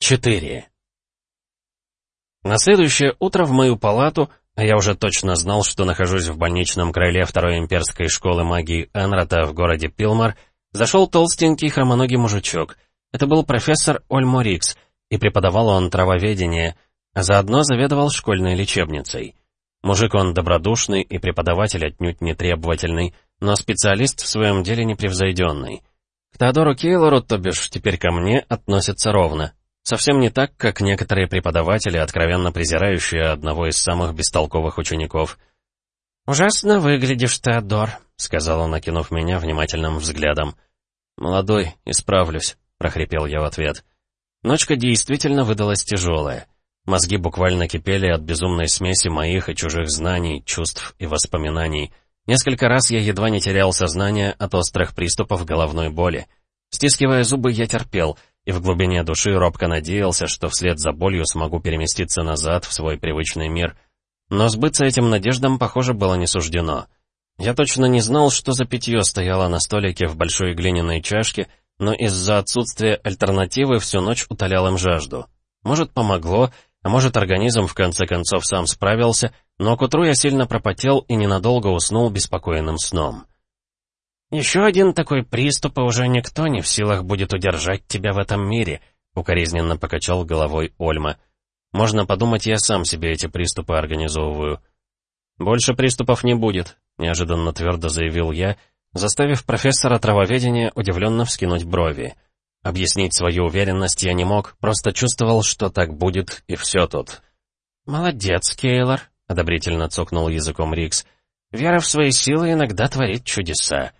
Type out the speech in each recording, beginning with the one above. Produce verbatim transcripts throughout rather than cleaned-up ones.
четыре. На следующее утро в мою палату, а я уже точно знал, что нахожусь в больничном крыле второй имперской школы магии Энрата в городе Пилмар, зашел толстенький хромоногий мужичок. Это был профессор Ольмо Рикс, и преподавал он травоведение, а заодно заведовал школьной лечебницей. Мужик он добродушный и преподаватель отнюдь не требовательный, но специалист в своем деле непревзойденный. К Теодору Кейлору, то бишь теперь ко мне, относятся ровно. Совсем не так, как некоторые преподаватели, откровенно презирающие одного из самых бестолковых учеников. «Ужасно выглядишь, Теодор», — сказал он, окинув меня внимательным взглядом. «Молодой, исправлюсь», — прохрипел я в ответ. Ночка действительно выдалась тяжелая. Мозги буквально кипели от безумной смеси моих и чужих знаний, чувств и воспоминаний. Несколько раз я едва не терял сознание от острых приступов головной боли. Стискивая зубы, я терпел, и в глубине души робко надеялся, что вслед за болью смогу переместиться назад в свой привычный мир. Но сбыться этим надеждам, похоже, было не суждено. Я точно не знал, что за питье стояло на столике в большой глиняной чашке, но из-за отсутствия альтернативы всю ночь утолял им жажду. Может, помогло, а может, организм в конце концов сам справился, но к утру я сильно пропотел и ненадолго уснул беспокойным сном. «Еще один такой приступ, и уже никто не в силах будет удержать тебя в этом мире», — укоризненно покачал головой Ольма. «Можно подумать, я сам себе эти приступы организовываю». «Больше приступов не будет», — неожиданно твердо заявил я, заставив профессора травоведения удивленно вскинуть брови. Объяснить свою уверенность я не мог, просто чувствовал, что так будет, и все тут. «Молодец, Кейлор», — одобрительно цокнул языком Рикс. «Вера в свои силы иногда творит чудеса».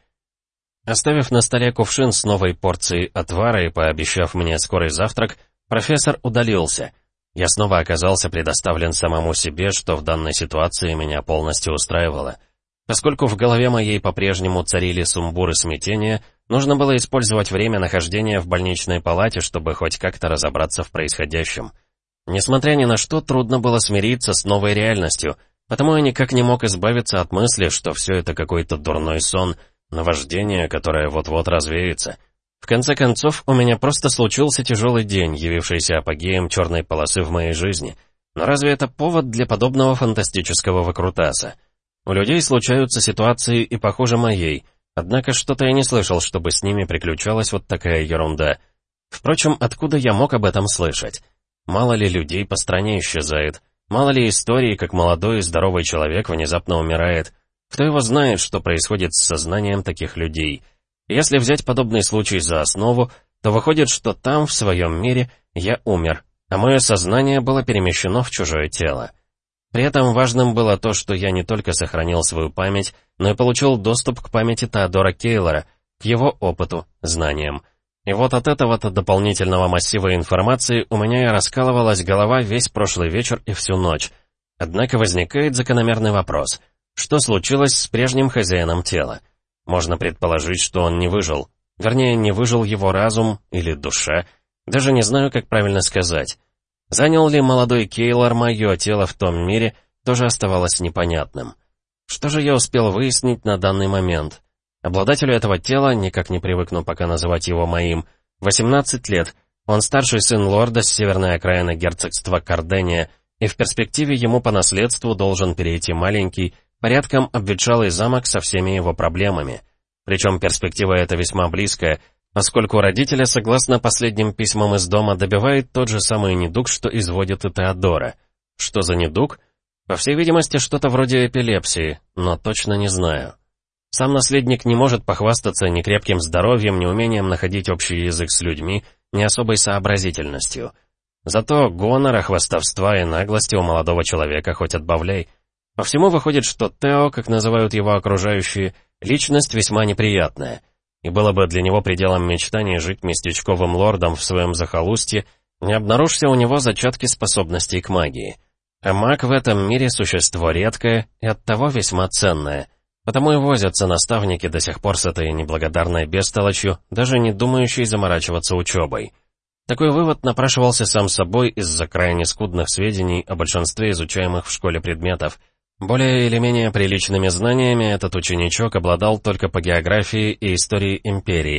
Оставив на столе кувшин с новой порцией отвара и пообещав мне скорый завтрак, профессор удалился. Я снова оказался предоставлен самому себе, что в данной ситуации меня полностью устраивало. Поскольку в голове моей по-прежнему царили сумбур и смятение, нужно было использовать время нахождения в больничной палате, чтобы хоть как-то разобраться в происходящем. Несмотря ни на что, трудно было смириться с новой реальностью, потому я никак не мог избавиться от мысли, что все это какой-то дурной сон, наваждение, которое вот-вот развеется. В конце концов, у меня просто случился тяжелый день, явившийся апогеем черной полосы в моей жизни. Но разве это повод для подобного фантастического выкрутаса? У людей случаются ситуации и похуже моей, однако что-то я не слышал, чтобы с ними приключалась вот такая ерунда. Впрочем, откуда я мог об этом слышать? Мало ли людей по стране исчезает, мало ли историй, как молодой и здоровый человек внезапно умирает. Кто его знает, что происходит с сознанием таких людей? Если взять подобный случай за основу, то выходит, что там, в своем мире, я умер, а мое сознание было перемещено в чужое тело. При этом важным было то, что я не только сохранил свою память, но и получил доступ к памяти Теодора Кейлора, к его опыту, знаниям. И вот от этого-то дополнительного массива информации у меня и раскалывалась голова весь прошлый вечер и всю ночь. Однако возникает закономерный вопрос. Что случилось с прежним хозяином тела? Можно предположить, что он не выжил. Вернее, не выжил его разум или душа. Даже не знаю, как правильно сказать. Занял ли молодой Кейлор мое тело в том мире, тоже оставалось непонятным. Что же я успел выяснить на данный момент? Обладателю этого тела, никак не привыкну пока называть его моим, восемнадцать лет. Он старший сын лорда с северной окраины герцогства Кардения, и в перспективе ему по наследству должен перейти маленький, порядком обветшалый замок со всеми его проблемами. Причем перспектива эта весьма близкая, поскольку родителя, согласно последним письмам из дома, добивает тот же самый недуг, что изводит и Теодора. Что за недуг? По всей видимости, что-то вроде эпилепсии, но точно не знаю. Сам наследник не может похвастаться ни крепким здоровьем, ни умением находить общий язык с людьми, ни особой сообразительностью. Зато гонора, хвастовства и наглости у молодого человека хоть отбавляй. По всему выходит, что Тео, как называют его окружающие, личность весьма неприятная. И было бы для него пределом мечтаний жить местечковым лордом в своем захолустье, не обнаружься у него зачатки способностей к магии. А маг в этом мире существо редкое и оттого весьма ценное. Потому и возятся наставники до сих пор с этой неблагодарной бестолочью, даже не думающей заморачиваться учебой. Такой вывод напрашивался сам собой из-за крайне скудных сведений о большинстве изучаемых в школе предметов. Более или менее приличными знаниями этот ученичок обладал только по географии и истории империи.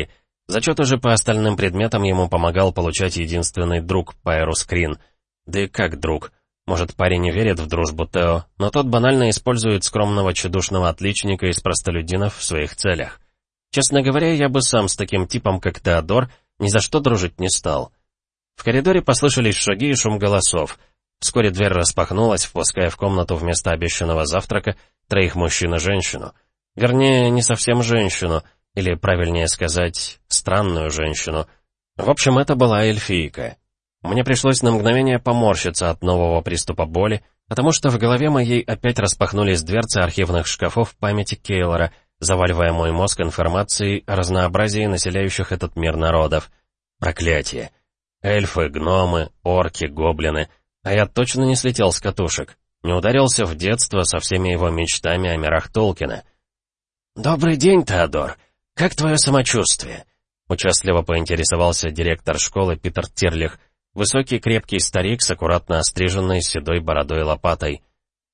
Зачеты же по остальным предметам ему помогал получать единственный друг Пайрус Крин. Да и как друг? Может, парень не верит в дружбу Тео, но тот банально использует скромного тщедушного отличника из простолюдинов в своих целях. Честно говоря, я бы сам с таким типом, как Теодор, ни за что дружить не стал. В коридоре послышались шаги и шум голосов. Вскоре дверь распахнулась, впуская в комнату вместо обещанного завтрака троих мужчин и женщину. Вернее, не совсем женщину, или, правильнее сказать, странную женщину. В общем, это была эльфийка. Мне пришлось на мгновение поморщиться от нового приступа боли, потому что в голове моей опять распахнулись дверцы архивных шкафов памяти Кейлора, заваливая мой мозг информацией о разнообразии населяющих этот мир народов. Проклятие. Эльфы, гномы, орки, гоблины. А я точно не слетел с катушек. Не ударился в детство со всеми его мечтами о мирах Толкина. «Добрый день, Теодор. Как твое самочувствие?» Участливо поинтересовался директор школы Питер Тирлих, высокий крепкий старик с аккуратно остриженной седой бородой и лопатой.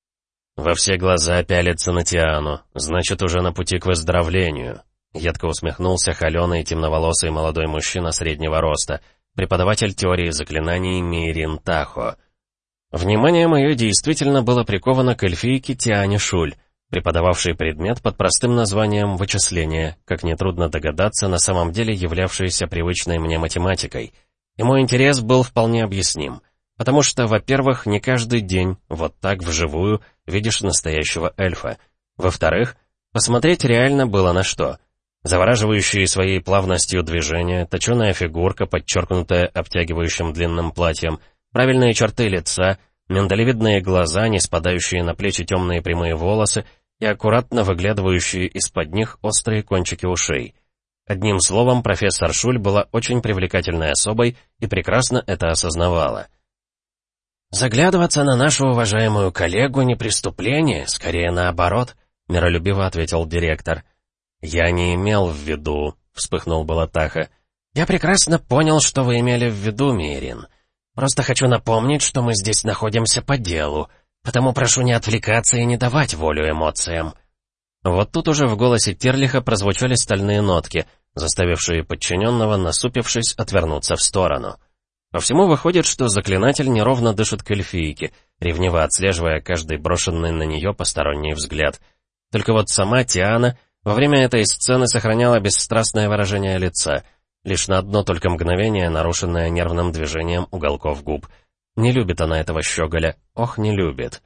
«Во все глаза пялится на Тиану, значит, уже на пути к выздоровлению», — едко усмехнулся холеный темноволосый молодой мужчина среднего роста, преподаватель теории заклинаний Мейрин Тахо. Внимание мое действительно было приковано к эльфийке Тиане Шуль, преподававшей предмет под простым названием «вычисление», как нетрудно догадаться, на самом деле являвшейся привычной мне математикой. И мой интерес был вполне объясним, потому что, во-первых, не каждый день, вот так вживую, видишь настоящего эльфа. Во-вторых, посмотреть реально было на что. Завораживающие своей плавностью движения, точеная фигурка, подчеркнутая обтягивающим длинным платьем, правильные черты лица, миндалевидные глаза, не спадающие на плечи темные прямые волосы и аккуратно выглядывающие из-под них острые кончики ушей. Одним словом, профессор Шуль была очень привлекательной особой и прекрасно это осознавала. «Заглядываться на нашу уважаемую коллегу не преступление, скорее наоборот», — миролюбиво ответил директор. «Я не имел в виду», — вспыхнул было Таха. «Я прекрасно понял, что вы имели в виду, Мейрин. Просто хочу напомнить, что мы здесь находимся по делу, потому прошу не отвлекаться и не давать волю эмоциям». Вот тут уже в голосе Тирлиха прозвучали стальные нотки, заставившие подчиненного, насупившись, отвернуться в сторону. По всему выходит, что заклинатель неровно дышит к эльфийке, ревниво отслеживая каждый брошенный на нее посторонний взгляд. Только вот сама Тиана во время этой сцены сохраняла бесстрастное выражение лица, лишь на одно только мгновение, нарушенное нервным движением уголков губ. Не любит она этого щеголя, ох, не любит.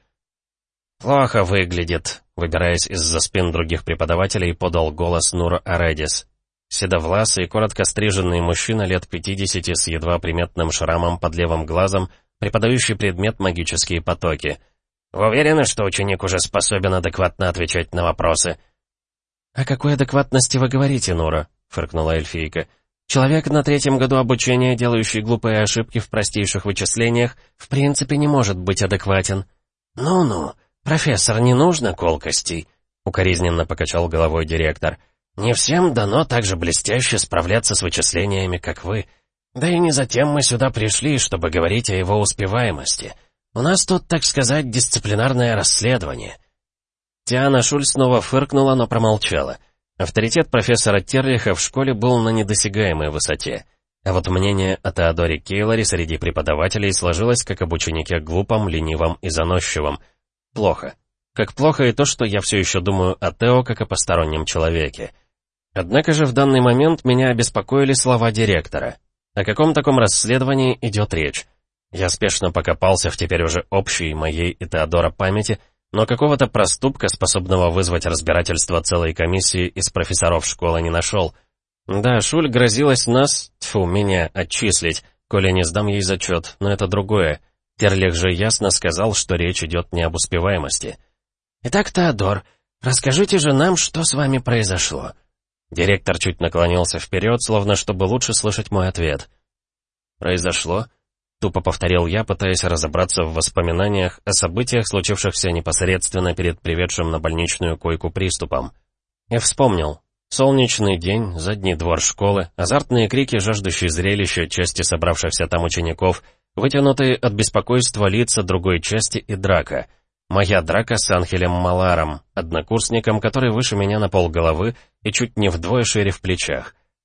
«Плохо выглядит», — выбираясь из-за спин других преподавателей, подал голос Нур Аредис. Седовласый, коротко стриженный мужчина лет пятидесяти с едва приметным шрамом под левым глазом, преподающий предмет магические потоки. «Вы уверены, что ученик уже способен адекватно отвечать на вопросы?» «О какой адекватности вы говорите, Нура?» — фыркнула эльфийка. «Человек на третьем году обучения, делающий глупые ошибки в простейших вычислениях, в принципе не может быть адекватен». «Ну-ну, профессор, не нужно колкостей», — укоризненно покачал головой директор. «Не всем дано так же блестяще справляться с вычислениями, как вы. Да и не затем мы сюда пришли, чтобы говорить о его успеваемости. У нас тут, так сказать, дисциплинарное расследование». Тиана Шуль снова фыркнула, но промолчала. Авторитет профессора Тирлиха в школе был на недосягаемой высоте. А вот мнение о Теодоре Кейлоре среди преподавателей сложилось как об ученике глупом, ленивом и заносчивом. Плохо. Как плохо и то, что я все еще думаю о Тео как о постороннем человеке. Однако же в данный момент меня обеспокоили слова директора. О каком таком расследовании идет речь? Я спешно покопался в теперь уже общей моей и Теодора памяти, но какого-то проступка, способного вызвать разбирательство целой комиссии из профессоров школы, не нашел. Да, Шуль грозилась нас, тьфу, меня, отчислить, коли не сдам ей зачет, но это другое. Терлих же ясно сказал, что речь идет не об успеваемости. «Итак, Теодор, расскажите же нам, что с вами произошло?» Директор чуть наклонился вперед, словно чтобы лучше слышать мой ответ. «Произошло?» Тупо повторил я, пытаясь разобраться в воспоминаниях о событиях, случившихся непосредственно перед приведшим на больничную койку приступом. И вспомнил. Солнечный день, задний двор школы, азартные крики, жаждущие зрелища части собравшихся там учеников, вытянутые от беспокойства лица другой части и драка. Моя драка с Анхелем Маларом, однокурсником, который выше меня на полголовы и чуть не вдвое шире в плечах.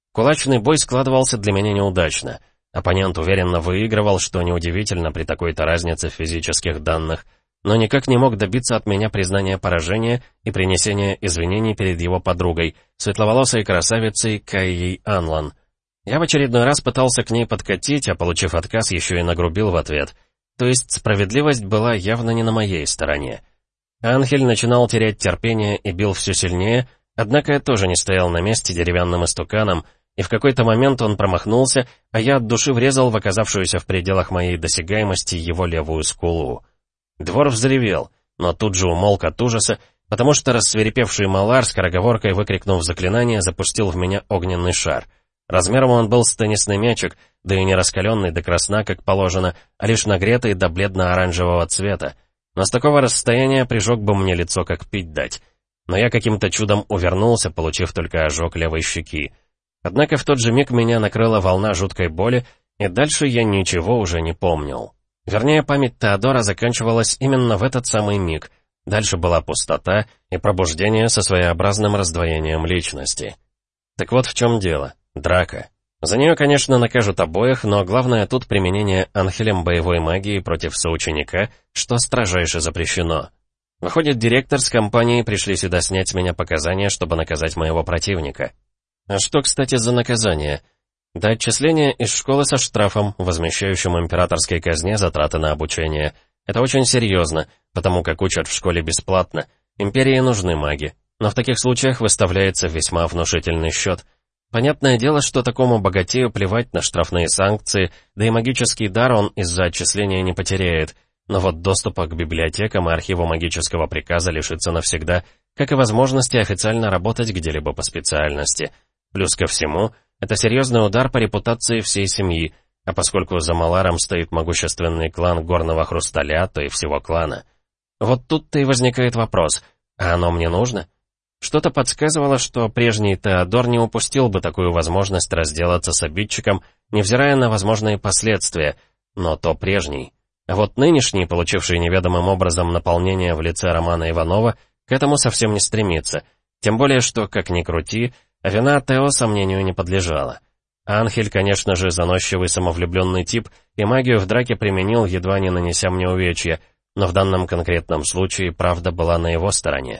Кулачный бой складывался для меня неудачно. Оппонент уверенно выигрывал, что неудивительно при такой-то разнице в физических данных, но никак не мог добиться от меня признания поражения и принесения извинений перед его подругой, светловолосой красавицей Кайей Анлан. Я в очередной раз пытался к ней подкатить, а, получив отказ, еще и нагрубил в ответ. То есть справедливость была явно не на моей стороне. Анхель начинал терять терпение и бил все сильнее, однако я тоже не стоял на месте деревянным истуканом, и в какой-то момент он промахнулся, а я от души врезал в оказавшуюся в пределах моей досягаемости его левую скулу. Двор взревел, но тут же умолк от ужаса, потому что рассвирепевший Малар, скороговоркой выкрикнув заклинание, запустил в меня огненный шар. Размером он был с теннисный мячик, да и не раскаленный до красна, как положено, а лишь нагретый до бледно-оранжевого цвета. Но с такого расстояния прижег бы мне лицо, как пить дать. Но я каким-то чудом увернулся, получив только ожог левой щеки. Однако в тот же миг меня накрыла волна жуткой боли, и дальше я ничего уже не помнил. Вернее, память Теодора заканчивалась именно в этот самый миг. Дальше была пустота и пробуждение со своеобразным раздвоением личности. Так вот в чем дело. Драка. За нее, конечно, накажут обоих, но главное тут применение Анхелем боевой магии против соученика, что строжайше запрещено. Выходит, директор с компанией пришли сюда снять с меня показания, чтобы наказать моего противника. А что, кстати, за наказание? Да отчисление из школы со штрафом, возмещающим императорской казне затраты на обучение. Это очень серьезно, потому как учат в школе бесплатно. Империи нужны маги, но в таких случаях выставляется весьма внушительный счет. Понятное дело, что такому богатею плевать на штрафные санкции, да и магический дар он из-за отчисления не потеряет, но вот доступа к библиотекам и архиву магического приказа лишится навсегда, как и возможности официально работать где-либо по специальности. Плюс ко всему, это серьезный удар по репутации всей семьи, а поскольку за Маларом стоит могущественный клан Горного Хрусталя, то и всего клана. Вот тут-то и возникает вопрос, а оно мне нужно? Что-то подсказывало, что прежний Теодор не упустил бы такую возможность разделаться с обидчиком, невзирая на возможные последствия, но то прежний. А вот нынешний, получивший неведомым образом наполнение в лице Романа Иванова, к этому совсем не стремится, тем более что, как ни крути, а вина Тео сомнению не подлежала. Анхель, конечно же, заносчивый самовлюбленный тип, и магию в драке применил, едва не нанеся мне увечья, но в данном конкретном случае правда была на его стороне.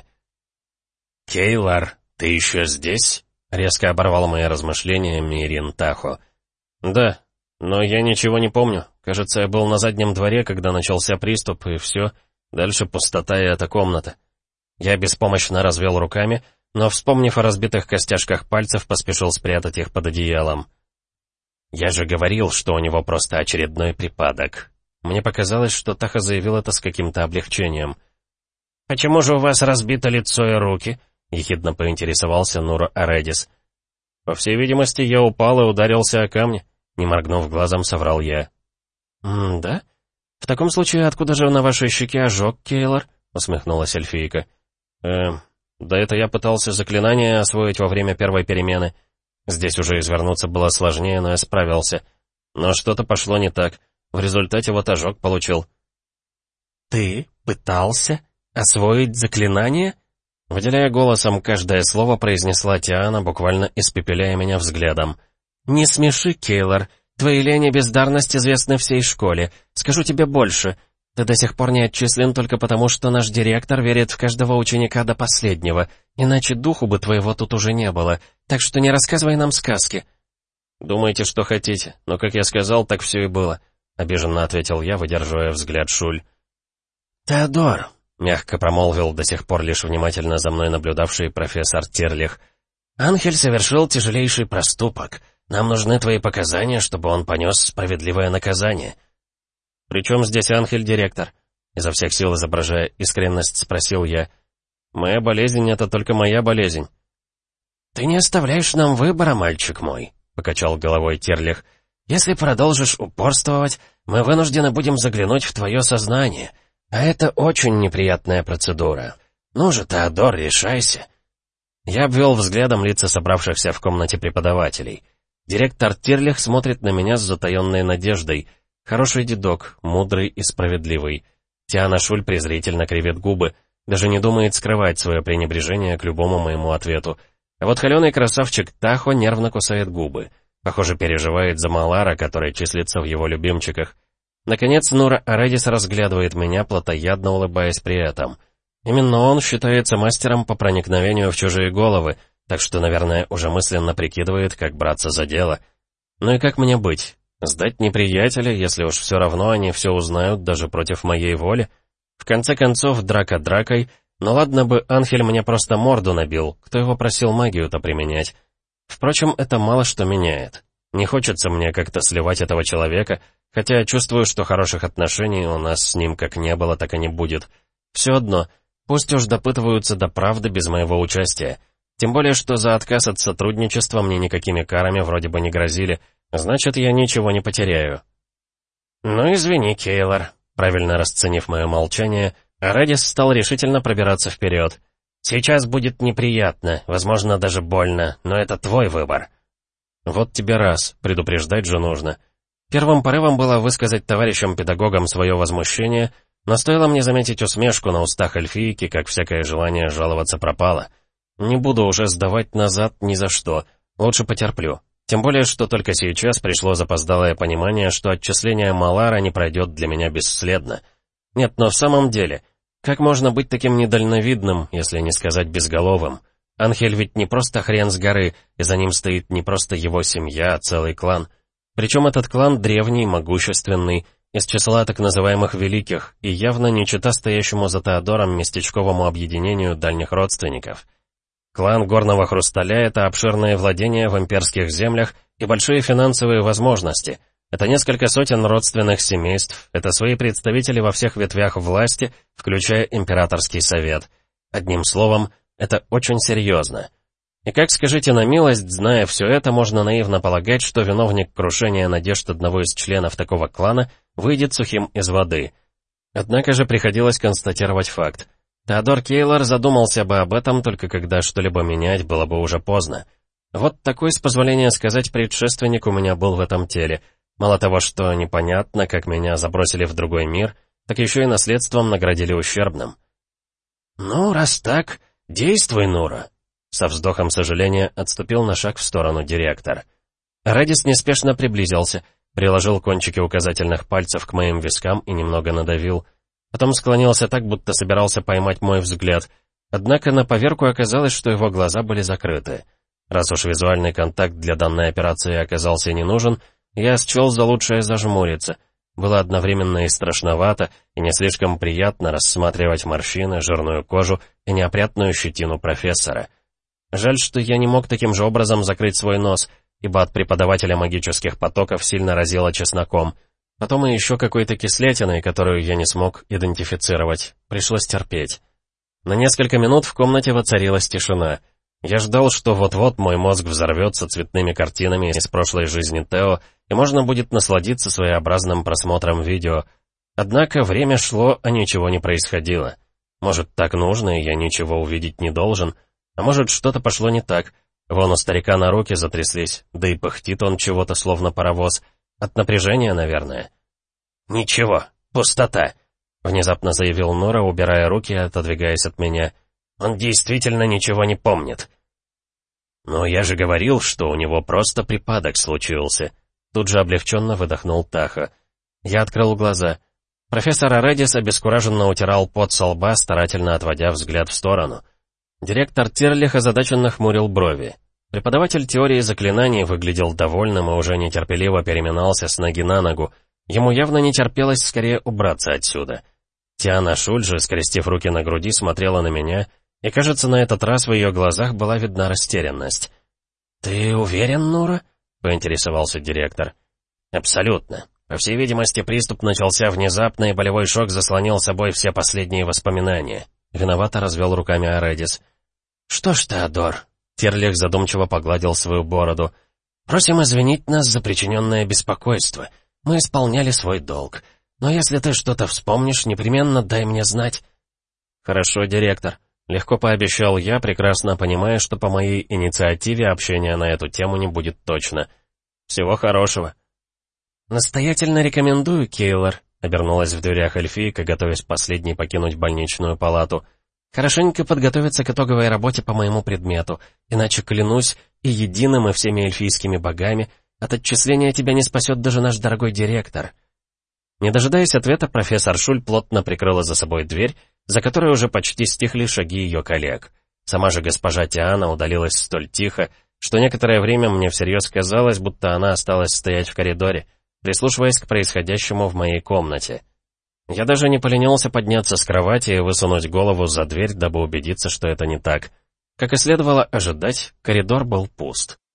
«Кейлар, ты еще здесь?» — резко оборвал мои размышления Мирин Тахо. «Да, но я ничего не помню. Кажется, я был на заднем дворе, когда начался приступ, и все. Дальше пустота и эта комната». Я беспомощно развел руками, но, вспомнив о разбитых костяшках пальцев, поспешил спрятать их под одеялом. «Я же говорил, что у него просто очередной припадок». Мне показалось, что Таха заявил это с каким-то облегчением. «Почему же у вас разбито лицо и руки?» — ехидно поинтересовался Нур Аредис. «По всей видимости, я упал и ударился о камни», — не моргнув глазом, соврал я. «М-да? В таком случае, откуда же на вашей щеке ожог, Кейлор?» — усмехнулась эльфийка. «Эм, да это я пытался заклинание освоить во время первой перемены. Здесь уже извернуться было сложнее, но я справился. Но что-то пошло не так. В результате вот ожог получил». «Ты пытался освоить заклинание?» Выделяя голосом каждое слово, произнесла Тиана, буквально испепеляя меня взглядом. «Не смеши, Кейлор. Твои лень и бездарность известны всей школе. Скажу тебе больше. Ты до сих пор не отчислен только потому, что наш директор верит в каждого ученика до последнего, иначе духу бы твоего тут уже не было, так что не рассказывай нам сказки». «Думайте, что хотите, но, как я сказал, так все и было», — обиженно ответил я, выдерживая взгляд Шуль. «Теодор», — мягко промолвил до сих пор лишь внимательно за мной наблюдавший профессор Тирлих, «Анхель совершил тяжелейший проступок. Нам нужны твои показания, чтобы он понес справедливое наказание». «При чем здесь Анхель, директор?» Изо всех сил изображая искренность, спросил я. «Моя болезнь — это только моя болезнь». «Ты не оставляешь нам выбора, мальчик мой», — покачал головой Тирлих. «Если продолжишь упорствовать, мы вынуждены будем заглянуть в твое сознание. А это очень неприятная процедура. Ну же, Теодор, решайся». Я обвел взглядом лица собравшихся в комнате преподавателей. Директор Тирлих смотрит на меня с затаенной надеждой. Хороший дедок, мудрый и справедливый. Тиана Шуль презрительно кривит губы, даже не думает скрывать свое пренебрежение к любому моему ответу. А вот холеный красавчик Тахо нервно кусает губы. Похоже, переживает за Малара, который числится в его любимчиках. Наконец, Нура Аредис разглядывает меня, плотоядно улыбаясь при этом. Именно он считается мастером по проникновению в чужие головы, так что, наверное, уже мысленно прикидывает, как браться за дело. Ну и как мне быть? Сдать неприятеля, если уж все равно они все узнают даже против моей воли? В конце концов, драка дракой, но ладно бы Анхель мне просто морду набил, кто его просил магию-то применять. Впрочем, это мало что меняет. Не хочется мне как-то сливать этого человека, хотя я чувствую, что хороших отношений у нас с ним как не было, так и не будет. Все одно, пусть уж допытываются до правды без моего участия. Тем более, что за отказ от сотрудничества мне никакими карами вроде бы не грозили, значит, я ничего не потеряю. «Ну, извини, Кейлор», правильно расценив мое молчание, Аредис стал решительно пробираться вперед. «Сейчас будет неприятно, возможно, даже больно, но это твой выбор». Вот тебе раз, предупреждать же нужно. Первым порывом было высказать товарищам-педагогам свое возмущение, но стоило мне заметить усмешку на устах эльфийки, как всякое желание жаловаться пропало. Не буду уже сдавать назад ни за что, лучше потерплю. Тем более, что только сейчас пришло запоздалое понимание, что отчисление Малара не пройдет для меня бесследно. Нет, но в самом деле, как можно быть таким недальновидным, если не сказать безголовым? Анхель ведь не просто хрен с горы, и за ним стоит не просто его семья, а целый клан. Причем этот клан древний, могущественный, из числа так называемых великих, и явно не чета стоящему за Теодором местечковому объединению дальних родственников. Клан Горного Хрусталя — это обширные владения в имперских землях и большие финансовые возможности. Это несколько сотен родственных семейств, это свои представители во всех ветвях власти, включая императорский совет. Одним словом, это очень серьезно. И как, скажите на милость, зная все это, можно наивно полагать, что виновник крушения надежд одного из членов такого клана выйдет сухим из воды. Однако же приходилось констатировать факт. Теодор Кейлор задумался бы об этом, только когда что-либо менять было бы уже поздно. Вот такой, с позволения сказать, предшественник у меня был в этом теле. Мало того, что непонятно, как меня забросили в другой мир, так еще и наследством наградили ущербным. «Ну, раз так, действуй, Нура!» Со вздохом сожаления отступил на шаг в сторону директор. Радис неспешно приблизился, приложил кончики указательных пальцев к моим вискам и немного надавил. Потом склонился так, будто собирался поймать мой взгляд. Однако на поверку оказалось, что его глаза были закрыты. Раз уж визуальный контакт для данной операции оказался не нужен, я счел за лучшее зажмуриться. Было одновременно и страшновато, и не слишком приятно рассматривать морщины, жирную кожу и неопрятную щетину профессора. Жаль, что я не мог таким же образом закрыть свой нос, ибо от преподавателя магических потоков сильно разило чесноком. Потом и еще какой-то кислятиной, которую я не смог идентифицировать. Пришлось терпеть. На несколько минут в комнате воцарилась тишина. Я ждал, что вот-вот мой мозг взорвется цветными картинами из прошлой жизни Тео, и можно будет насладиться своеобразным просмотром видео. Однако время шло, а ничего не происходило. Может, так нужно, и я ничего увидеть не должен. А может, что-то пошло не так. Вон у старика на руки затряслись, да и пыхтит он чего-то, словно паровоз. От напряжения, наверное. «Ничего, пустота», — внезапно заявил Нора, убирая руки и отодвигаясь от меня. «Он действительно ничего не помнит». «Но я же говорил, что у него просто припадок случился», — тут же облегченно выдохнул Тахо. Я открыл глаза. Профессор Аредис обескураженно утирал пот со лба, старательно отводя взгляд в сторону. Директор Тирлих озадаченно хмурил брови. Преподаватель теории заклинаний выглядел довольным и уже нетерпеливо переминался с ноги на ногу. Ему явно не терпелось скорее убраться отсюда. Тиана Шуль же, скрестив руки на груди, смотрела на меня, и, кажется, на этот раз в ее глазах была видна растерянность. «Ты уверен, Нура?» — поинтересовался директор. «Абсолютно. По всей видимости, приступ начался внезапно, и болевой шок заслонил собой все последние воспоминания». Виновато развел руками Аредис. «Что ж, Теодор?» Тирлих задумчиво погладил свою бороду. «Просим извинить нас за причиненное беспокойство. Мы исполняли свой долг. Но если ты что-то вспомнишь, непременно дай мне знать». «Хорошо, директор», — легко пообещал я, прекрасно понимая, что по моей инициативе общения на эту тему не будет точно. «Всего хорошего». «Настоятельно рекомендую, Кейлор», — обернулась в дверях эльфийка, готовясь последней покинуть больничную палату. Хорошенько подготовиться к итоговой работе по моему предмету, иначе, клянусь, и единым, и всеми эльфийскими богами, от отчисления тебя не спасет даже наш дорогой директор». Не дожидаясь ответа, профессор Шуль плотно прикрыла за собой дверь, за которой уже почти стихли шаги ее коллег. Сама же госпожа Тиана удалилась столь тихо, что некоторое время мне всерьез казалось, будто она осталась стоять в коридоре, прислушиваясь к происходящему в моей комнате. Я даже не поленился подняться с кровати и высунуть голову за дверь, дабы убедиться, что это не так. Как и следовало ожидать, коридор был пуст.